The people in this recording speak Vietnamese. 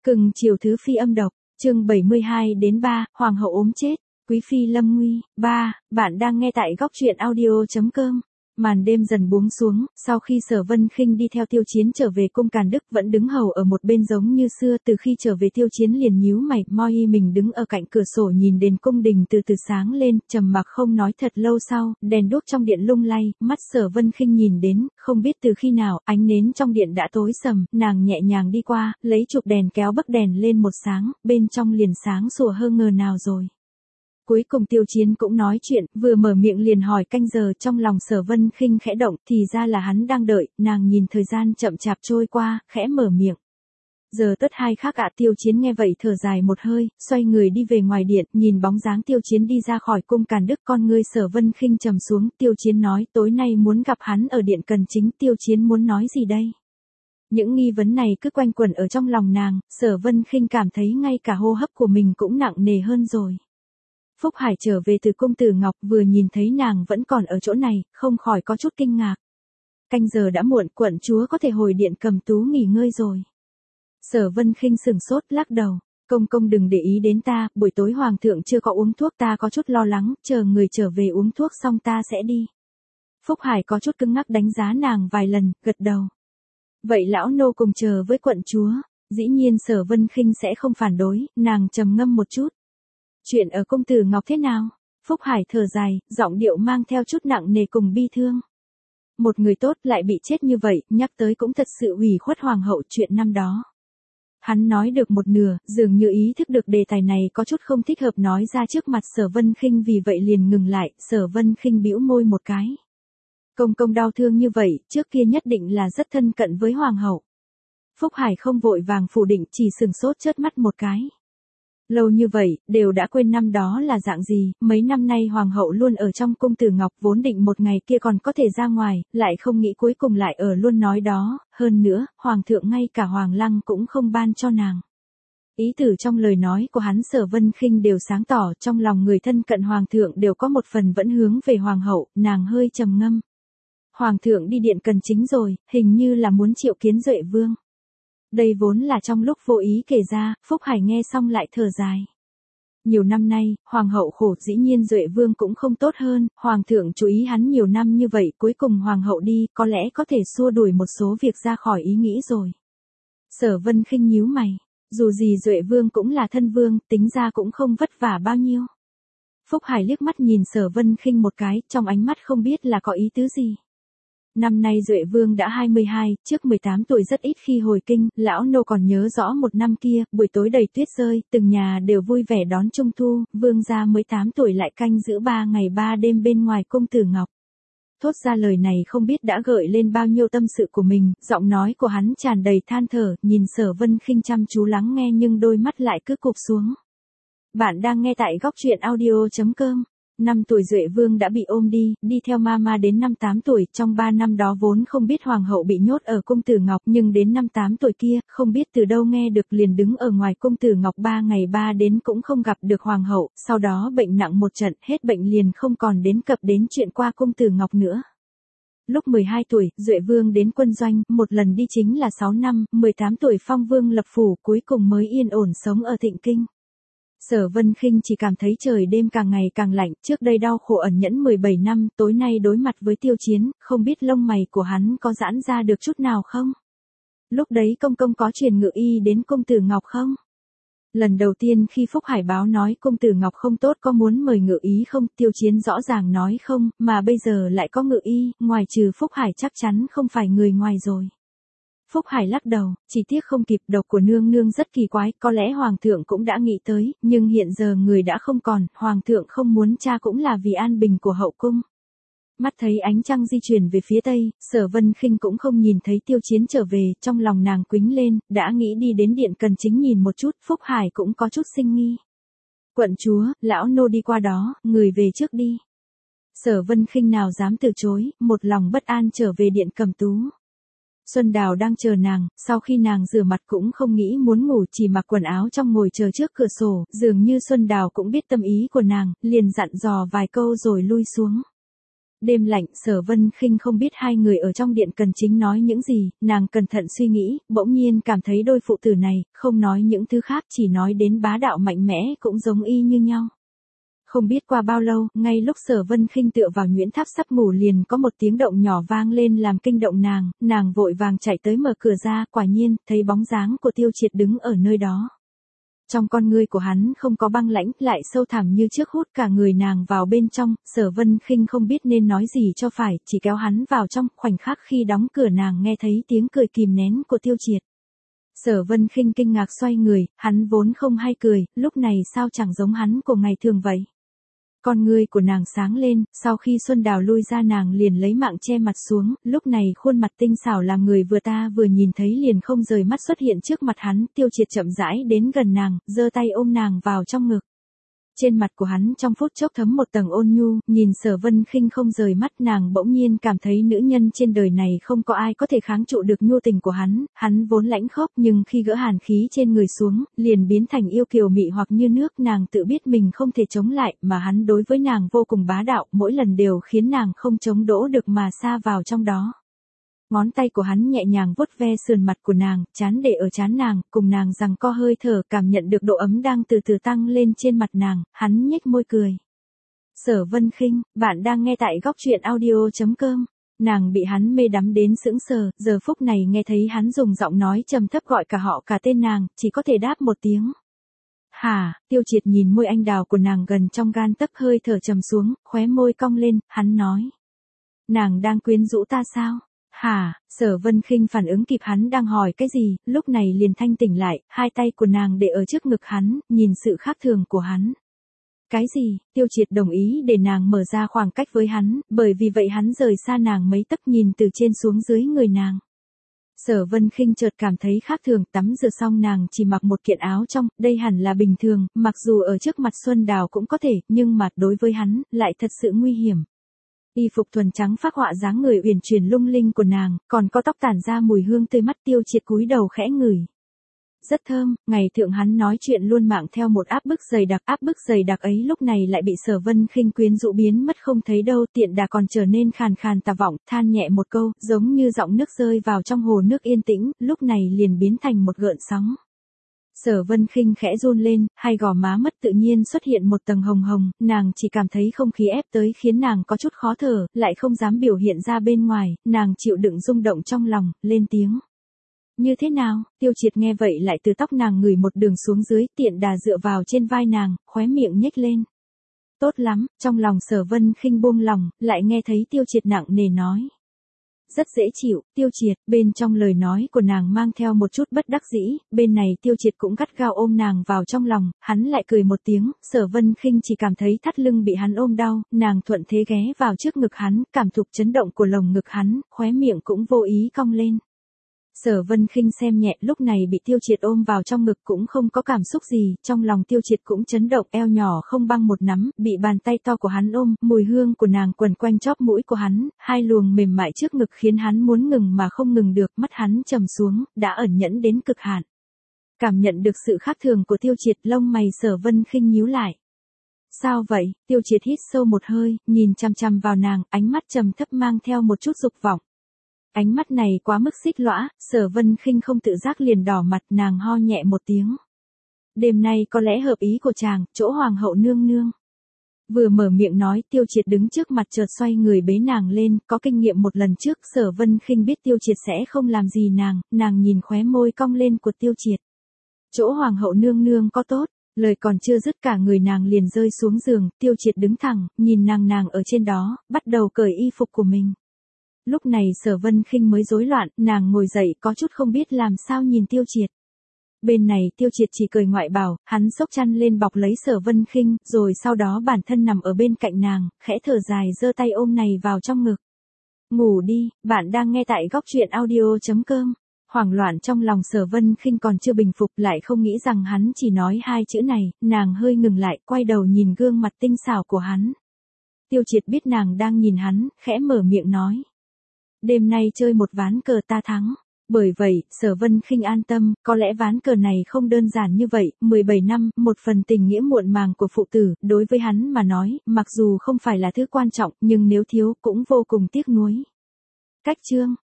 Cưng chiều thứ phi âm độc, chương 72 đến 3, Hoàng hậu ốm chết, Quý phi lâm nguy, 3, bạn đang nghe tại góc truyện audio.com. Màn đêm dần buông xuống, sau khi Sở Vân Khinh đi theo Tiêu Chiến trở về cung Càn Đức vẫn đứng hầu ở một bên giống như xưa, từ khi trở về Tiêu Chiến liền nhíu mày, moi mình đứng ở cạnh cửa sổ nhìn đèn cung đình từ từ sáng lên, trầm mặc không nói thật lâu sau, đèn đuốc trong điện lung lay, mắt Sở Vân Khinh nhìn đến, không biết từ khi nào, ánh nến trong điện đã tối sầm, nàng nhẹ nhàng đi qua, lấy chụp đèn kéo bấc đèn lên một sáng, bên trong liền sáng sủa hơn ngờ nào rồi. Cuối cùng Tiêu Chiến cũng nói chuyện, vừa mở miệng liền hỏi canh giờ, trong lòng Sở Vân Khinh khẽ động, thì ra là hắn đang đợi, nàng nhìn thời gian chậm chạp trôi qua, khẽ mở miệng. Giờ tất 2 khác ạ. Tiêu Chiến nghe vậy thở dài một hơi, xoay người đi về ngoài điện, nhìn bóng dáng Tiêu Chiến đi ra khỏi cung Càn Đức, con ngươi Sở Vân Khinh trầm xuống, Tiêu Chiến nói, tối nay muốn gặp hắn ở điện Cần Chính. Tiêu Chiến muốn nói gì đây? Những nghi vấn này cứ quanh quẩn ở trong lòng nàng, Sở Vân Khinh cảm thấy ngay cả hô hấp của mình cũng nặng nề hơn rồi. Phúc Hải trở về từ cung Tử Ngọc, vừa nhìn thấy nàng vẫn còn ở chỗ này, không khỏi có chút kinh ngạc. Canh giờ đã muộn, quận chúa có thể hồi điện Cầm Tú nghỉ ngơi rồi. Sở Vân Khinh sừng sốt, lắc đầu. Công công đừng để ý đến ta, buổi tối hoàng thượng chưa có uống thuốc, ta có chút lo lắng, chờ người trở về uống thuốc xong ta sẽ đi. Phúc Hải có chút cứng ngắc đánh giá nàng vài lần, gật đầu. Vậy lão nô cùng chờ với quận chúa. Dĩ nhiên Sở Vân Khinh sẽ không phản đối, nàng trầm ngâm một chút. Chuyện ở cung Tử Ngọc thế nào? Phúc Hải thở dài, giọng điệu mang theo chút nặng nề cùng bi thương. Một người tốt lại bị chết như vậy, nhắc tới cũng thật sự ủy khuất hoàng hậu chuyện năm đó. Hắn nói được một nửa, dường như ý thức được đề tài này có chút không thích hợp nói ra trước mặt Sở Vân Khinh, vì vậy liền ngừng lại. Sở Vân Khinh bĩu môi một cái. Công công đau thương như vậy, trước kia nhất định là rất thân cận với hoàng hậu. Phúc Hải không vội vàng phủ định, chỉ sừng sốt chớp mắt một cái. Lâu như vậy, đều đã quên năm đó là dạng gì, mấy năm nay hoàng hậu luôn ở trong cung Tử Ngọc, vốn định một ngày kia còn có thể ra ngoài, lại không nghĩ cuối cùng lại ở luôn nói đó, hơn nữa, hoàng thượng ngay cả hoàng lăng cũng không ban cho nàng. Ý tử trong lời nói của hắn Sở Vân Khinh đều sáng tỏ, trong lòng người thân cận hoàng thượng đều có một phần vẫn hướng về hoàng hậu, nàng hơi trầm ngâm. Hoàng thượng đi điện Cần Chính rồi, hình như là muốn triệu kiến Duệ Vương. Đây vốn là trong lúc vô ý kể ra, Phúc Hải nghe xong lại thở dài. Nhiều năm nay, hoàng hậu khổ, dĩ nhiên Duệ Vương cũng không tốt hơn, hoàng thượng chú ý hắn nhiều năm như vậy, cuối cùng hoàng hậu đi, có lẽ có thể xua đuổi một số việc ra khỏi ý nghĩ rồi. Sở Vân Khinh nhíu mày, dù gì Duệ Vương cũng là thân vương, tính ra cũng không vất vả bao nhiêu. Phúc Hải liếc mắt nhìn Sở Vân Khinh một cái, trong ánh mắt không biết là có ý tứ gì. Năm nay Duệ Vương đã 22, trước 18 tuổi rất ít khi hồi kinh, lão nô còn nhớ rõ một năm kia, buổi tối đầy tuyết rơi, từng nhà đều vui vẻ đón Trung Thu, Vương gia mới 8 tuổi lại canh giữ 3 ngày 3 đêm bên ngoài cung Tử Ngọc. Thốt ra lời này không biết đã gợi lên bao nhiêu tâm sự của mình, giọng nói của hắn tràn đầy than thở, nhìn Sở Vân Khinh chăm chú lắng nghe nhưng đôi mắt lại cứ cụp xuống. Bạn đang nghe tại góc truyện audio.com. 5 tuổi Duệ Vương đã bị ôm đi theo mama đến năm 8 tuổi, trong 3 năm đó vốn không biết hoàng hậu bị nhốt ở cung Tử Ngọc, nhưng đến năm 8 tuổi kia, không biết từ đâu nghe được liền đứng ở ngoài cung Tử Ngọc 3 ngày 3 đến cũng không gặp được hoàng hậu, sau đó bệnh nặng một trận, hết bệnh liền không còn đến cập đến chuyện qua cung Tử Ngọc nữa. Lúc 12 tuổi, Duệ Vương đến quân doanh, một lần đi chính là 6 năm, 18 tuổi phong vương lập phủ, cuối cùng mới yên ổn sống ở Thịnh Kinh. Sở Vân Khinh chỉ cảm thấy trời đêm càng ngày càng lạnh, trước đây đau khổ ẩn nhẫn 17 năm, tối nay đối mặt với Tiêu Chiến, không biết lông mày của hắn có giãn ra được chút nào không? Lúc đấy công công có truyền ngự y đến cung Tử Ngọc không? Lần đầu tiên khi Phúc Hải báo nói cung Tử Ngọc không tốt có muốn mời ngự y không, Tiêu Chiến rõ ràng nói không, mà bây giờ lại có ngự y, ngoài trừ Phúc Hải chắc chắn không phải người ngoài rồi. Phúc Hải lắc đầu, chỉ tiếc không kịp, độc của nương nương rất kỳ quái, có lẽ hoàng thượng cũng đã nghĩ tới, nhưng hiện giờ người đã không còn, hoàng thượng không muốn tra cũng là vì an bình của hậu cung. Mắt thấy ánh trăng di chuyển về phía tây, Sở Vân Khinh cũng không nhìn thấy Tiêu Chiến trở về, trong lòng nàng quính lên, đã nghĩ đi đến điện Cần Chính nhìn một chút, Phúc Hải cũng có chút sinh nghi. Quận chúa, lão nô đi qua đó, người về trước đi. Sở Vân Khinh nào dám từ chối, một lòng bất an trở về điện Cẩm Tú. Xuân Đào đang chờ nàng, sau khi nàng rửa mặt cũng không nghĩ muốn ngủ, chỉ mặc quần áo trong ngồi chờ trước cửa sổ, dường như Xuân Đào cũng biết tâm ý của nàng, liền dặn dò vài câu rồi lui xuống. Đêm lạnh, Sở Vân Khinh không biết hai người ở trong điện cần chính nói những gì, nàng cẩn thận suy nghĩ, bỗng nhiên cảm thấy đôi phụ tử này, không nói những thứ khác chỉ nói đến bá đạo mạnh mẽ cũng giống y như nhau. Không biết qua bao lâu, ngay lúc Sở Vân Khinh tựa vào nhuyễn tháp sắp ngủ liền có một tiếng động nhỏ vang lên làm kinh động nàng vội vàng chạy tới mở cửa ra, quả nhiên, thấy bóng dáng của Tiêu Triệt đứng ở nơi đó. Trong con ngươi của hắn không có băng lãnh, lại sâu thẳm như trước hút cả người nàng vào bên trong, Sở Vân Khinh không biết nên nói gì cho phải, chỉ kéo hắn vào trong, khoảnh khắc khi đóng cửa nàng nghe thấy tiếng cười kìm nén của Tiêu Triệt. Sở Vân Khinh kinh ngạc xoay người, hắn vốn không hay cười, lúc này sao chẳng giống hắn của ngày thường vậy. Con ngươi của nàng sáng lên, sau khi Xuân Đào lui ra nàng liền lấy mạng che mặt xuống, lúc này khuôn mặt tinh xảo làm người vừa ta vừa nhìn thấy liền không rời mắt xuất hiện trước mặt hắn, Tiêu Triệt chậm rãi đến gần nàng, giơ tay ôm nàng vào trong ngực. Trên mặt của hắn trong phút chốc thấm một tầng ôn nhu, nhìn Sở Vân Khinh không rời mắt nàng bỗng nhiên cảm thấy nữ nhân trên đời này không có ai có thể kháng trụ được nhu tình của hắn vốn lãnh khốc nhưng khi gỡ hàn khí trên người xuống, liền biến thành yêu kiều mị hoặc như nước nàng tự biết mình không thể chống lại mà hắn đối với nàng vô cùng bá đạo, mỗi lần đều khiến nàng không chống đỡ được mà sa vào trong đó. Ngón tay của hắn nhẹ nhàng vuốt ve sườn mặt của nàng, trán để ở trán nàng, cùng nàng giằng co hơi thở, cảm nhận được độ ấm đang từ từ tăng lên trên mặt nàng, hắn nhếch môi cười. Sở Vân Khinh, bạn đang nghe tại góc truyện audio.com. Nàng bị hắn mê đắm đến sững sờ, giờ phút này nghe thấy hắn dùng giọng nói trầm thấp gọi cả họ cả tên nàng, chỉ có thể đáp một tiếng. Hả, Tiêu Triệt nhìn môi anh đào của nàng gần trong gan tấc, hơi thở trầm xuống, khóe môi cong lên, hắn nói. Nàng đang quyến rũ ta sao? Hả, Sở Vân Khinh phản ứng kịp hắn đang hỏi cái gì, lúc này liền thanh tỉnh lại, hai tay của nàng để ở trước ngực hắn, nhìn sự khác thường của hắn. Cái gì, Tiêu Triệt đồng ý để nàng mở ra khoảng cách với hắn, bởi vì vậy hắn rời xa nàng mấy tấc nhìn từ trên xuống dưới người nàng. Sở Vân Khinh chợt cảm thấy khác thường, tắm rửa xong nàng chỉ mặc một kiện áo trong, đây hẳn là bình thường, mặc dù ở trước mặt Xuân Đào cũng có thể, nhưng mà đối với hắn, lại thật sự nguy hiểm. Y phục thuần trắng phác họa dáng người uyển chuyển lung linh của nàng, còn có tóc tản ra mùi hương tươi mắt. Tiêu Triệt cúi đầu khẽ ngửi. Rất thơm, ngày thượng hắn nói chuyện luôn mạng theo một áp bức dày đặc ấy lúc này lại bị Sở Vân Khinh quyến rũ biến mất không thấy đâu, tiện đà còn trở nên khàn khàn tà vọng, than nhẹ một câu, giống như giọng nước rơi vào trong hồ nước yên tĩnh, lúc này liền biến thành một gợn sóng. Sở Vân Khinh khẽ run lên, hai gò má mất tự nhiên xuất hiện một tầng hồng hồng, nàng chỉ cảm thấy không khí ép tới khiến nàng có chút khó thở, lại không dám biểu hiện ra bên ngoài, nàng chịu đựng rung động trong lòng, lên tiếng. Như thế nào? Tiêu Triệt nghe vậy lại từ tóc nàng ngửi một đường xuống dưới, tiện đà dựa vào trên vai nàng, khóe miệng nhếch lên. Tốt lắm, trong lòng Sở Vân Khinh buông lòng, lại nghe thấy Tiêu Triệt nặng nề nói. Rất dễ chịu, Tiêu Triệt, bên trong lời nói của nàng mang theo một chút bất đắc dĩ, bên này Tiêu Triệt cũng gắt gao ôm nàng vào trong lòng, hắn lại cười một tiếng, Sở Vân Khinh chỉ cảm thấy thắt lưng bị hắn ôm đau, nàng thuận thế ghé vào trước ngực hắn, cảm thụ chấn động của lồng ngực hắn, khóe miệng cũng vô ý cong lên. Sở Vân Khinh xem nhẹ, lúc này bị Tiêu Triệt ôm vào trong ngực cũng không có cảm xúc gì, trong lòng Tiêu Triệt cũng chấn động, eo nhỏ không băng một nắm, bị bàn tay to của hắn ôm, mùi hương của nàng quần quanh chóp mũi của hắn, hai luồng mềm mại trước ngực khiến hắn muốn ngừng mà không ngừng được, mắt hắn trầm xuống, đã ẩn nhẫn đến cực hạn. Cảm nhận được sự khác thường của Tiêu Triệt, lông mày Sở Vân Khinh nhíu lại. Sao vậy? Tiêu Triệt hít sâu một hơi, nhìn chằm chằm vào nàng, ánh mắt trầm thấp mang theo một chút dục vọng. Ánh mắt này quá mức xích lõa, Sở Vân Khinh không tự giác liền đỏ mặt, nàng ho nhẹ một tiếng. Đêm nay có lẽ hợp ý của chàng, chỗ hoàng hậu nương nương. Vừa mở miệng nói, Tiêu Triệt đứng trước mặt chợt xoay người bế nàng lên, có kinh nghiệm một lần trước, Sở Vân Khinh biết Tiêu Triệt sẽ không làm gì nàng nhìn khóe môi cong lên của Tiêu Triệt. Chỗ hoàng hậu nương nương có tốt, lời còn chưa dứt cả người nàng liền rơi xuống giường, Tiêu Triệt đứng thẳng, nhìn nàng ở trên đó, bắt đầu cởi y phục của mình. Lúc này Sở Vân Khinh mới rối loạn, nàng ngồi dậy có chút không biết làm sao nhìn Tiêu Triệt. Bên này Tiêu Triệt chỉ cười ngoại bảo, hắn xốc chăn lên bọc lấy Sở Vân Khinh, rồi sau đó bản thân nằm ở bên cạnh nàng, khẽ thở dài giơ tay ôm này vào trong ngực. Ngủ đi, bạn đang nghe tại góc truyện audio.com. Hoảng loạn trong lòng Sở Vân Khinh còn chưa bình phục, lại không nghĩ rằng hắn chỉ nói hai chữ này, nàng hơi ngừng lại, quay đầu nhìn gương mặt tinh xảo của hắn. Tiêu Triệt biết nàng đang nhìn hắn, khẽ mở miệng nói. Đêm nay chơi một ván cờ ta thắng. Bởi vậy, Sở Vân Khinh an tâm, có lẽ ván cờ này không đơn giản như vậy, 17 năm, một phần tình nghĩa muộn màng của phụ tử, đối với hắn mà nói, mặc dù không phải là thứ quan trọng, nhưng nếu thiếu cũng vô cùng tiếc nuối. Cách chương